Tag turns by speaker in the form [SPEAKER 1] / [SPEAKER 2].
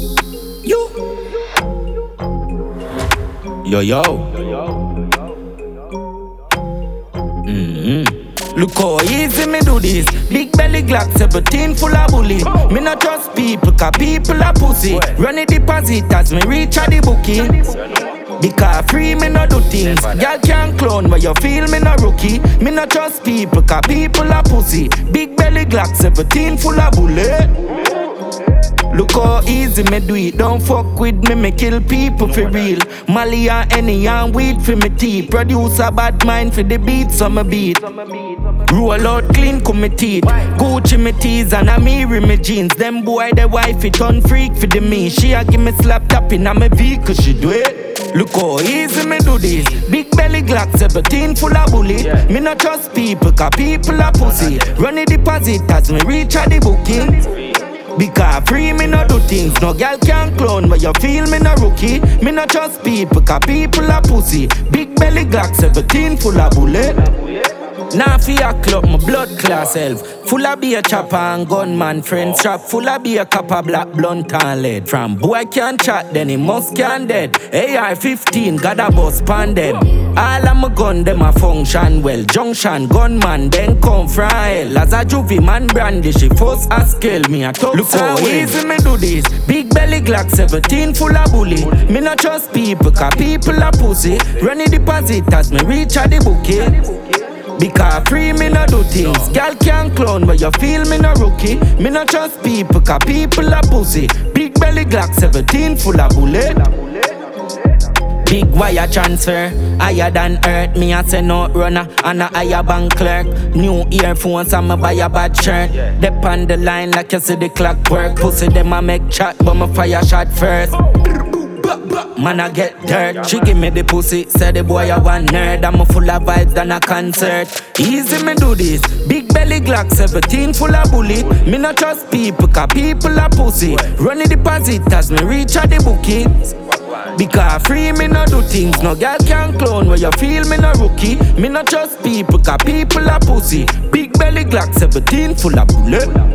[SPEAKER 1] You. Yo. Look how easy me do this. Big belly Glocks, everything full of bully. Me not trust people, cause people are pussy. Run the deposit as me reach at the booking. Because free me no do things. Girl can't clone where you feel me no rookie. Me not trust people, cause people are pussy. Big belly Glocks, everything full of bullet. Look how easy me do it. Don't fuck with me kill people for real. Molly and any and weed for me teeth. Produce a bad mind for the beat, so me beat. Roll out clean come me teeth. Gucci me tees and a mirror me jeans. Them boy the wife it turn freak for the me. She a give me slap tapping on my vehicle, she do it. Look how easy me do this. Big belly Glocks, everything full of bully. Me not trust people, cause people are pussy. Run the deposit as me reach at the booking. Because free me no do things. No girl can clone where you feel me no rookie. Me no trust people, cause people are pussy. Big belly Glocks, everything full of bullet. Now for your club, my blood class self. Full of beer chopper and gunman friends trap. Full of beer copper black blunt and lead. From boy can chat then he must can dead. AR-15 got a bus pan them. All of my gun them a function well. Junction gunman then come from hell. As a juvie man brandy she force a scale. Me a talk. Look how easy me do this. Big belly Glocks, everything full of bully. Me not trust people, cause people are pussy. Run the deposit as me reach at the bookie. Because free me no do things. Girl can't clone where you feel me no rookie. Me no trust people, cause people are pussy. Big belly Glocks, everything full of bullet. Big wire transfer, higher than earth. Me a send out runner and a higher bank clerk. New earphones and me buy a bad shirt. Dep on the line like you see the clock work. Pussy them a make chat but me fire shot first. Man I get dirt. She give me the pussy, say the boy I want nerd. I'm full of vibes than a concert. Easy me do this. Big belly Glocks, everything full of bully. Me not trust people, cause people are pussy. Run the deposit as me reach at the bookie. Because free me no do things. No girl can clone where you feel me no rookie. Me not trust people, cause people are pussy. Big belly Glocks, everything full of bullet.